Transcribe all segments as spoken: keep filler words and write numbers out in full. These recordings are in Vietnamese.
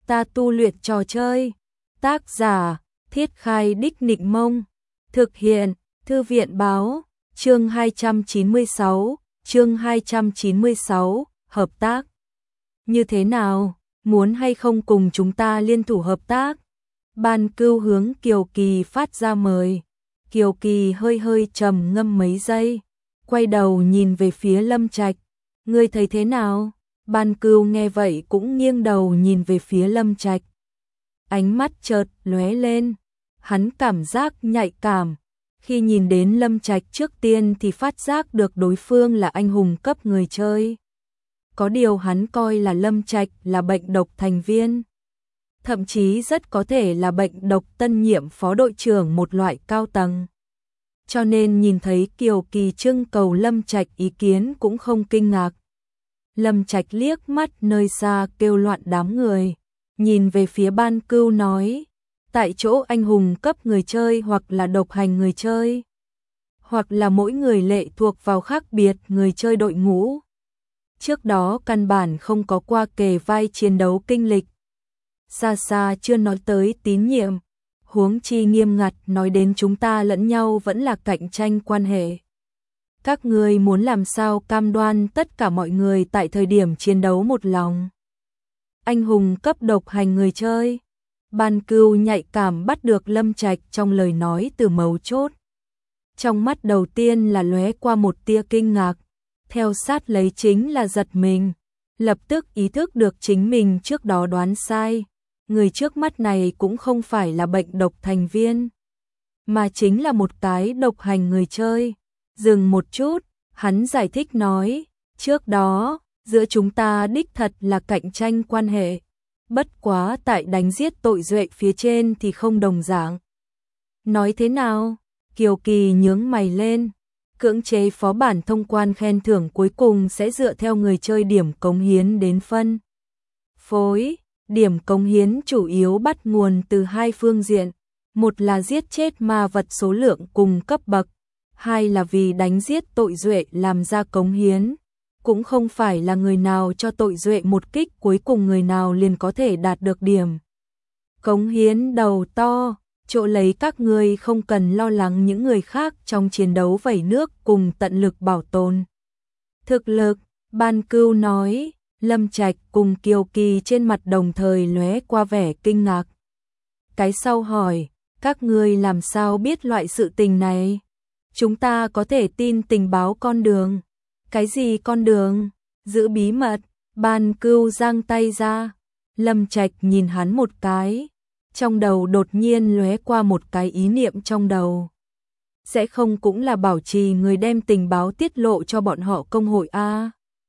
ta tu luyện trò chơi. Tác giả, Thiết Khai Đích Nịnh Mông. Thực hiện, Thư viện báo, chương hai trăm chín mươi sáu, chương hai trăm chín mươi sáu, hợp tác. Như thế nào, muốn hay không cùng chúng ta liên thủ hợp tác? Ban Cưu hướng Kiều Kỳ phát ra mời. Kiều Kỳ hơi hơi trầm ngâm mấy giây, quay đầu nhìn về phía Lâm Trạch. Ngươi thấy thế nào? Ban Cưu nghe vậy cũng nghiêng đầu nhìn về phía Lâm Trạch. Ánh mắt chợt lóe lên, hắn cảm giác nhạy cảm. Khi nhìn đến Lâm Trạch trước tiên thì phát giác được đối phương là anh hùng cấp người chơi. Có điều hắn coi là Lâm Trạch là bệnh độc thành viên. Thậm chí rất có thể là bệnh độc tân nhiệm phó đội trưởng một loại cao tầng. Cho nên nhìn thấy Kiều Kỳ trưng cầu Lâm Trạch ý kiến cũng không kinh ngạc. Lâm Trạch liếc mắt nơi xa kêu loạn đám người, nhìn về phía Ban Cưu nói, tại chỗ anh hùng cấp người chơi hoặc là độc hành người chơi, hoặc là mỗi người lệ thuộc vào khác biệt người chơi đội ngũ. Trước đó căn bản không có qua kề vai chiến đấu kinh lịch. Xa xa chưa nói tới tín nhiệm, huống chi nghiêm ngặt nói đến chúng ta lẫn nhau vẫn là cạnh tranh quan hệ. Các ngươi muốn làm sao cam đoan tất cả mọi người tại thời điểm chiến đấu một lòng? Anh hùng cấp độc hành người chơi. Ban Cưu nhạy cảm bắt được Lâm Trạch trong lời nói từ mấu chốt. Trong mắt đầu tiên là lóe qua một tia kinh ngạc, theo sát lấy chính là giật mình, lập tức ý thức được chính mình trước đó đoán sai. Người trước mắt này cũng không phải là bệnh độc thành viên, mà chính là một cái độc hành người chơi. Dừng một chút, hắn giải thích nói, trước đó, giữa chúng ta đích thật là cạnh tranh quan hệ. Bất quá tại đánh giết tội duệ phía trên thì không đồng dạng. Nói thế nào? Kiều Kỳ nhướng mày lên. Cưỡng chế phó bản thông quan khen thưởng cuối cùng sẽ dựa theo người chơi điểm cống hiến đến phân phối. Điểm cống hiến chủ yếu bắt nguồn từ hai phương diện. Một là giết chết ma vật số lượng cùng cấp bậc. Hai là vì đánh giết tội duệ làm ra cống hiến. Cũng không phải là người nào cho tội duệ một kích cuối cùng người nào liền có thể đạt được điểm cống hiến đầu to. Chỗ lấy các ngươi không cần lo lắng những người khác trong chiến đấu vẩy nước cùng tận lực bảo tồn thực lực. Ban Cưu nói. Lâm Trạch cùng Kiều Kỳ trên mặt đồng thời lóe qua vẻ kinh ngạc. Cái sau hỏi, các ngươi làm sao biết loại sự tình này? Chúng ta có thể tin tình báo con đường. Cái gì con đường? Giữ bí mật. Ban Cưu giang tay ra. Lâm Trạch nhìn hắn một cái. Trong đầu đột nhiên lóe qua một cái ý niệm trong đầu. Sẽ không cũng là bảo trì người đem tình báo tiết lộ cho bọn họ công hội a?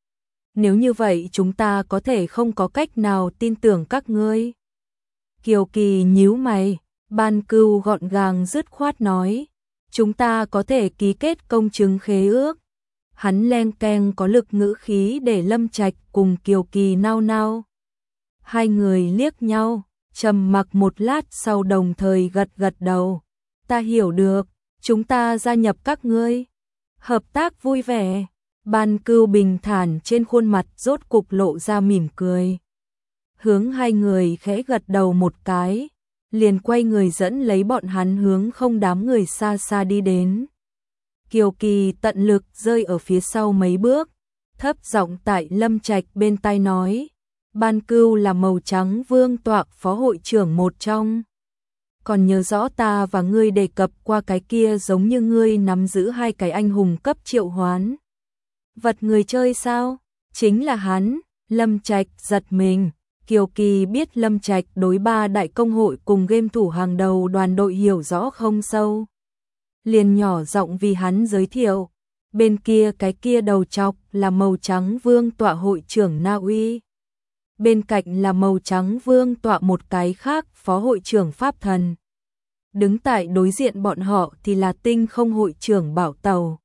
Nếu như vậy chúng ta có thể không có cách nào tin tưởng các ngươi. Kiều Kỳ nhíu mày. Ban Cưu gọn gàng dứt khoát nói, chúng ta có thể ký kết công chứng khế ước. Hắn len keng có lực ngữ khí để Lâm Trạch cùng Kiều Kỳ nao nao. Hai người liếc nhau, trầm mặc một lát sau đồng thời gật gật đầu. Ta hiểu được, chúng ta gia nhập các ngươi. Hợp tác vui vẻ. Ban Cưu bình thản trên khuôn mặt rốt cục lộ ra mỉm cười. Hướng hai người khẽ gật đầu một cái, liền quay người dẫn lấy bọn hắn hướng không đám người xa xa đi đến. Kiều Kỳ tận lực rơi ở phía sau mấy bước, thấp giọng tại Lâm Trạch bên tai nói, Ban Cưu là màu trắng vương tọa phó hội trưởng một trong. Còn nhớ rõ ta và ngươi đề cập qua cái kia giống như ngươi nắm giữ hai cái anh hùng cấp triệu hoán vật người chơi sao? Chính là hắn. Lâm Trạch giật mình. Kiều Kỳ biết Lâm Trạch đối ba đại công hội cùng game thủ hàng đầu đoàn đội hiểu rõ không sâu. Liền nhỏ giọng vì hắn giới thiệu. Bên kia cái kia đầu trọc là màu trắng vương tọa hội trưởng Na Uy. Bên cạnh là màu trắng vương tọa một cái khác phó hội trưởng Pháp Thần. Đứng tại đối diện bọn họ thì là tinh không hội trưởng Bảo Tàu.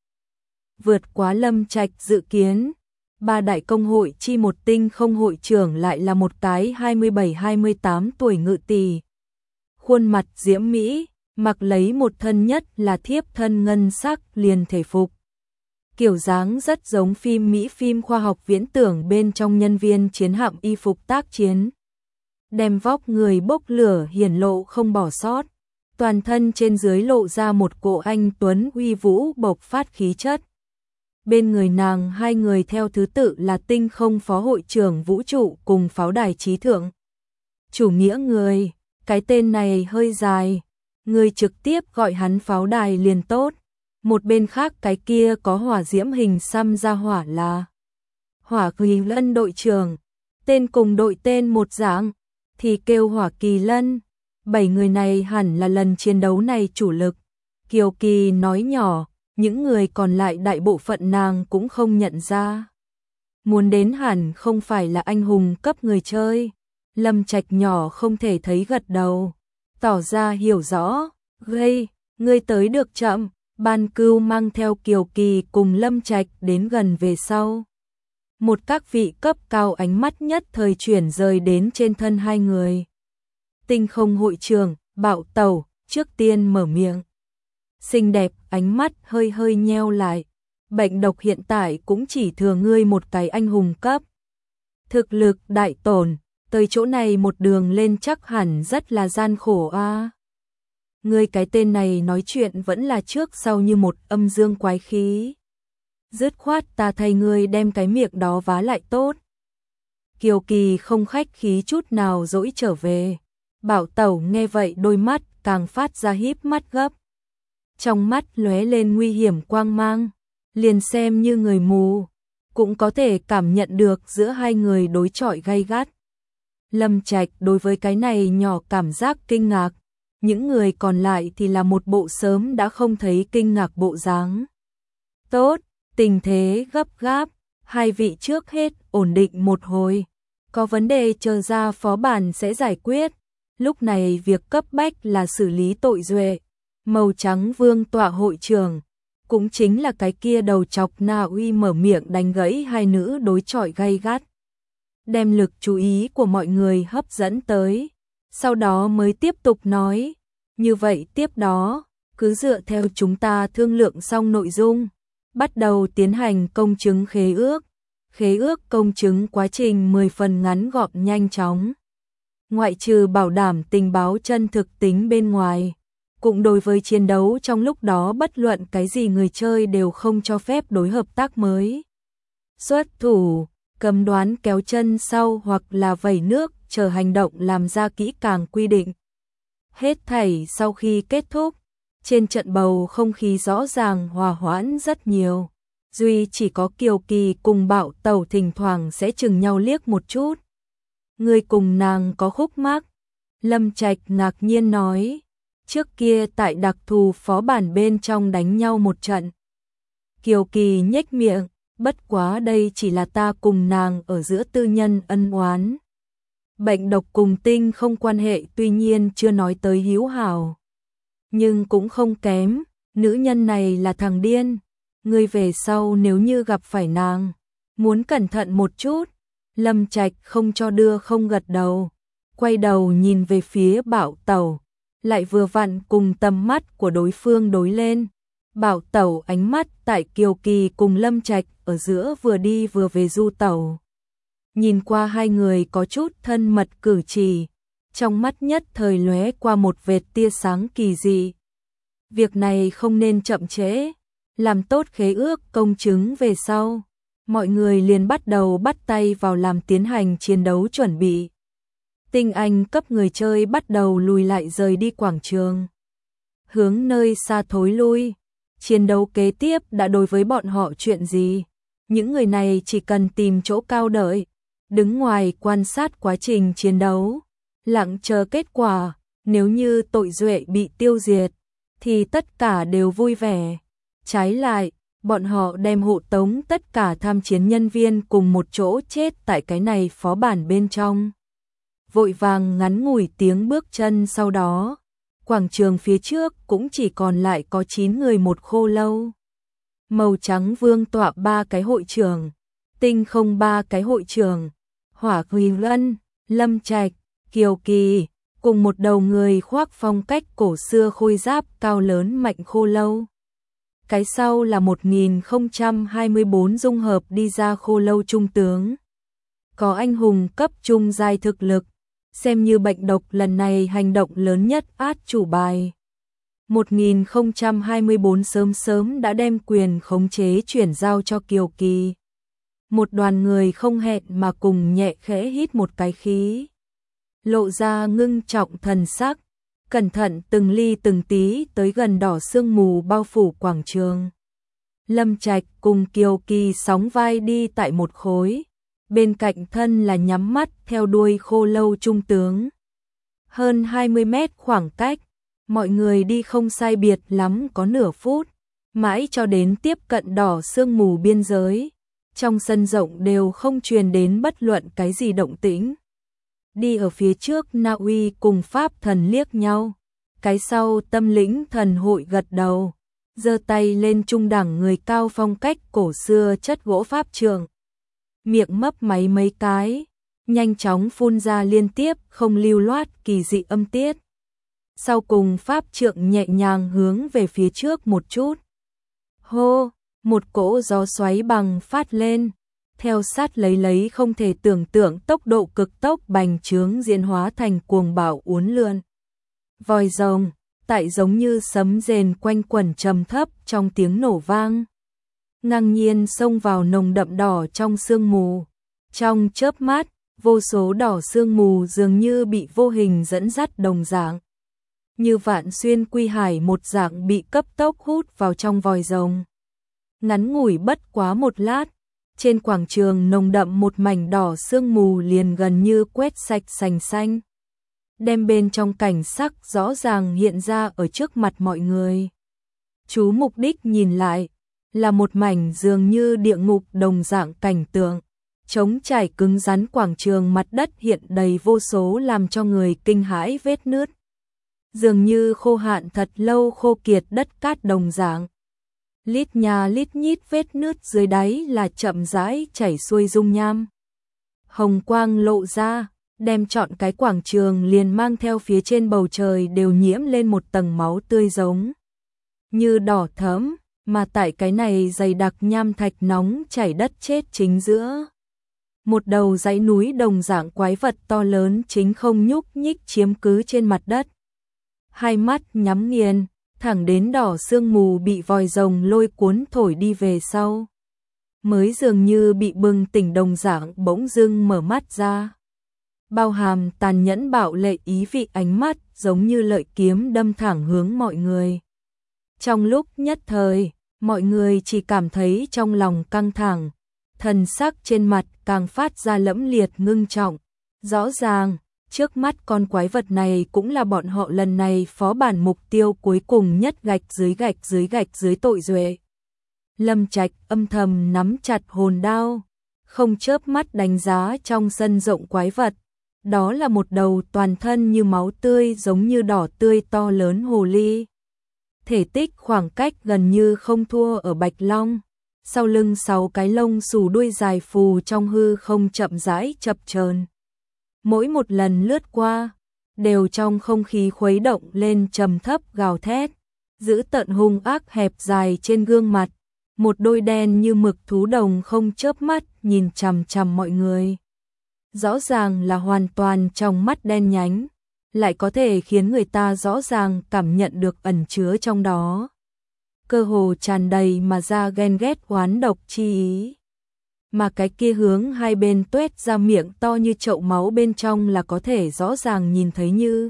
Vượt quá Lâm Trạch dự kiến, ba đại công hội chi một tinh không hội trưởng lại là một cái hai mươi bảy hai mươi tám tuổi ngự tỷ. Khuôn mặt diễm mỹ, mặc lấy một thân nhất là thiếp thân ngân sắc liền thể phục. Kiểu dáng rất giống phim Mỹ phim khoa học viễn tưởng bên trong nhân viên chiến hạm y phục tác chiến. đem vóc người bốc lửa hiển lộ không bỏ sót, toàn thân trên dưới lộ ra một cỗ anh tuấn uy vũ bộc phát khí chất. Bên người nàng hai người theo thứ tự là Tinh Không phó hội trưởng vũ trụ cùng pháo đài trí thượng. Chủ nghĩa người, cái tên này hơi dài, người trực tiếp gọi hắn pháo đài liền tốt. Một bên khác cái kia có hỏa diễm hình xăm ra hỏa là Hỏa Kỳ Lân đội trưởng, tên cùng đội tên một dạng, thì kêu Hỏa Kỳ Lân. Bảy người này hẳn là lần chiến đấu này chủ lực. Kiều Kỳ nói nhỏ, những người còn lại đại bộ phận nàng cũng không nhận ra. Muốn đến hẳn không phải là anh hùng cấp người chơi. Lâm Trạch nhỏ không thể thấy gật đầu, tỏ ra hiểu rõ. Gây, ngươi tới được chậm. Ban Cưu mang theo Kiều Kỳ cùng Lâm Trạch đến gần về sau. Một các vị cấp cao ánh mắt nhất thời chuyển rời đến trên thân hai người. Tinh Không hội trưởng, Bạo Tẩu, trước tiên mở miệng. Xinh đẹp, ánh mắt hơi hơi nheo lại. Bệnh độc hiện tại cũng chỉ thừa ngươi một cái anh hùng cấp. Thực lực đại tổn, tới chỗ này một đường lên chắc hẳn rất là gian khổ a. À. Ngươi cái tên này nói chuyện vẫn là trước sau như một âm dương quái khí. Dứt khoát ta thay ngươi đem cái miệng đó vá lại tốt. Kiều Kỳ không khách khí chút nào dỗi trở về. Bảo Tẩu nghe vậy đôi mắt càng phát ra híp mắt gấp. Trong mắt lóe lên nguy hiểm quang mang, liền xem như người mù, cũng có thể cảm nhận được giữa hai người đối chọi gay gắt. Lâm Trạch đối với cái này nhỏ cảm giác kinh ngạc, những người còn lại thì là một bộ sớm đã không thấy kinh ngạc bộ dáng. Tốt, tình thế gấp gáp, hai vị trước hết ổn định một hồi, có vấn đề chờ ra phó bản sẽ giải quyết, lúc này việc cấp bách là xử lý tội duệ. Màu trắng vương tọa hội trưởng, cũng chính là cái kia đầu chọc Na Uy mở miệng đánh gãy hai nữ đối chọi gay gắt. Đem lực chú ý của mọi người hấp dẫn tới, sau đó mới tiếp tục nói, như vậy tiếp đó, cứ dựa theo chúng ta thương lượng xong nội dung, bắt đầu tiến hành công chứng khế ước. Khế ước công chứng quá trình mười phần ngắn gọn nhanh chóng. Ngoại trừ bảo đảm tình báo chân thực tính bên ngoài, cũng đối với chiến đấu trong lúc đó bất luận cái gì người chơi đều không cho phép đối hợp tác mới. Xuất thủ, cấm đoán kéo chân sau hoặc là vẩy nước chờ hành động làm ra kỹ càng quy định. Hết thảy sau khi kết thúc, trên trận bầu không khí rõ ràng hòa hoãn rất nhiều. Duy chỉ có Kiều Kỳ cùng Bạo Tẩu thỉnh thoảng sẽ chừng nhau liếc một chút. Người cùng nàng có khúc mắc. Lâm Trạch ngạc nhiên nói. Trước kia tại đặc thù phó bản bên trong đánh nhau một trận. Kiều Kỳ nhếch miệng, bất quá đây chỉ là ta cùng nàng ở giữa tư nhân ân oán. Bệnh độc cùng Tinh Không quan hệ tuy nhiên chưa nói tới hiếu hảo. Nhưng cũng không kém, nữ nhân này là thằng điên. Ngươi về sau nếu như gặp phải nàng, muốn cẩn thận một chút. Lâm Trạch không cho đưa không gật đầu, quay đầu nhìn về phía Bạo Tẩu, lại vừa vặn cùng tầm mắt của đối phương đối lên. Bạo Tẩu ánh mắt tại Kiều Kỳ cùng Lâm Trạch ở giữa vừa đi vừa về du tẩu. Nhìn qua hai người có chút thân mật cử chỉ, trong mắt nhất thời lóe qua một vệt tia sáng kỳ dị. Việc này không nên chậm trễ, làm tốt khế ước công chứng về sau, mọi người liền bắt đầu bắt tay vào làm tiến hành chiến đấu chuẩn bị. Tinh anh cấp người chơi bắt đầu lùi lại rời đi quảng trường, hướng nơi xa thối lui. Chiến đấu kế tiếp đã đối với bọn họ chuyện gì? Những người này chỉ cần tìm chỗ cao đợi, đứng ngoài quan sát quá trình chiến đấu, lặng chờ kết quả. Nếu như tội duệ bị tiêu diệt, thì tất cả đều vui vẻ. Trái lại, bọn họ đem hộ tống tất cả tham chiến nhân viên cùng một chỗ chết tại cái này phó bản bên trong. Vội vàng ngắn ngủi tiếng bước chân sau đó, quảng trường phía trước cũng chỉ còn lại có chín người một khô lâu. Màu trắng vương tọa ba cái hội trưởng, Tinh Không ba cái hội trưởng, Hỏa Kỳ Lân, Lâm Trạch, Kiều Kỳ, cùng một đầu người khoác phong cách cổ xưa khôi giáp cao lớn mạnh khô lâu. Cái sau là một nghìn không trăm hai mươi bốn dung hợp đi ra khô lâu trung tướng. Có anh hùng cấp trung giai thực lực, xem như bệnh độc lần này hành động lớn nhất át chủ bài. một nghìn không trăm hai mươi tư sớm sớm đã đem quyền khống chế chuyển giao cho Kiều Kỳ. Một đoàn người không hẹn mà cùng nhẹ khẽ hít một cái khí. Lộ ra ngưng trọng thần sắc, cẩn thận từng ly từng tí tới gần đỏ sương mù bao phủ quảng trường. Lâm Trạch cùng Kiều Kỳ sóng vai đi tại một khối, bên cạnh thân là nhắm mắt theo đuôi Khô Lâu trung tướng. Hơn hai mươi mét khoảng cách, mọi người đi không sai biệt lắm có nửa phút, mãi cho đến tiếp cận đỏ sương mù biên giới. Trong sân rộng đều không truyền đến bất luận cái gì động tĩnh. Đi ở phía trước Na Uy cùng Pháp Thần liếc nhau, cái sau Tâm Lĩnh Thần hội gật đầu, giơ tay lên trung đẳng người cao phong cách cổ xưa chất gỗ pháp trường. Miệng mấp máy mấy cái, nhanh chóng phun ra liên tiếp không lưu loát kỳ dị âm tiết. Sau cùng pháp trượng nhẹ nhàng hướng về phía trước một chút. Hô, một cỗ gió xoáy bằng phát lên, theo sát lấy lấy không thể tưởng tượng tốc độ cực tốc bành trướng diễn hóa thành cuồng bạo uốn lượn. Vòi rồng, tại giống như sấm rền quanh quẩn trầm thấp trong tiếng nổ vang. Ngang nhiên xông vào nồng đậm đỏ trong sương mù. Trong chớp mắt, vô số đỏ sương mù dường như bị vô hình dẫn dắt đồng dạng. Như vạn xuyên quy hải một dạng bị cấp tốc hút vào trong vòi rồng. Ngắn ngủi bất quá một lát, trên quảng trường nồng đậm một mảnh đỏ sương mù liền gần như quét sạch sành xanh. Đem bên trong cảnh sắc rõ ràng hiện ra ở trước mặt mọi người. Chú mục đích nhìn lại, là một mảnh dường như địa ngục đồng dạng cảnh tượng. Trống trải cứng rắn quảng trường mặt đất hiện đầy vô số làm cho người kinh hãi vết nứt. Dường như khô hạn thật lâu khô kiệt đất cát đồng dạng. Lít nhà lít nhít vết nứt dưới đáy là chậm rãi chảy xuôi dung nham. Hồng quang lộ ra, đem trọn cái quảng trường liền mang theo phía trên bầu trời đều nhiễm lên một tầng máu tươi giống như đỏ thẫm, mà tại cái này dày đặc nham thạch nóng chảy đất chết chính giữa. Một đầu dãy núi đồng dạng quái vật to lớn chính không nhúc nhích chiếm cứ trên mặt đất. Hai mắt nhắm nghiền, thẳng đến đỏ sương mù bị vòi rồng lôi cuốn thổi đi về sau. Mới dường như bị bừng tỉnh đồng dạng bỗng dưng mở mắt ra. Bao hàm tàn nhẫn bạo lệ ý vị ánh mắt giống như lợi kiếm đâm thẳng hướng mọi người. Trong lúc nhất thời, mọi người chỉ cảm thấy trong lòng căng thẳng, thần sắc trên mặt càng phát ra lẫm liệt ngưng trọng. Rõ ràng, trước mắt con quái vật này cũng là bọn họ lần này phó bản mục tiêu cuối cùng nhất, gạch dưới gạch dưới gạch dưới tội duệ. Lâm Trạch âm thầm nắm chặt hồn đao, không chớp mắt đánh giá trong sân rộng quái vật. Đó là một đầu toàn thân như máu tươi giống như đỏ tươi to lớn hồ ly. Thể tích khoảng cách gần như không thua ở Bạch Long. Sau lưng sáu cái lông xù đuôi dài phù trong hư không chậm rãi chập chờn. Mỗi một lần lướt qua, đều trong không khí khuấy động lên trầm thấp gào thét, giữ tận hung ác hẹp dài trên gương mặt, một đôi đen như mực thú đồng không chớp mắt nhìn chằm chằm mọi người. Rõ ràng là hoàn toàn trong mắt đen nhánh, lại có thể khiến người ta rõ ràng cảm nhận được ẩn chứa trong đó. Cơ hồ tràn đầy mà ra ghen ghét oán độc chi ý. Mà cái kia hướng hai bên tuét ra miệng to như chậu máu bên trong là có thể rõ ràng nhìn thấy như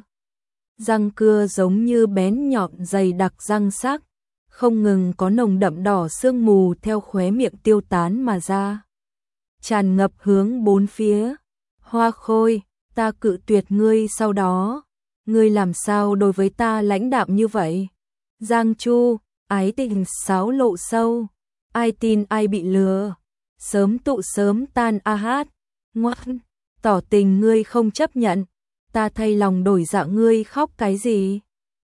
răng cưa giống như bén nhọn dày đặc răng sắc, không ngừng có nồng đậm đỏ sương mù theo khóe miệng tiêu tán mà ra. Tràn ngập hướng bốn phía. Hoa Khôi, ta cự tuyệt ngươi sau đó. Ngươi làm sao đối với ta lãnh đạm như vậy? Giang Chu, ái tình sáo lộ sâu. Ai tin ai bị lừa. Sớm tụ sớm tan a hát. Ngoan, tỏ tình ngươi không chấp nhận. Ta thay lòng đổi dạ ngươi khóc cái gì?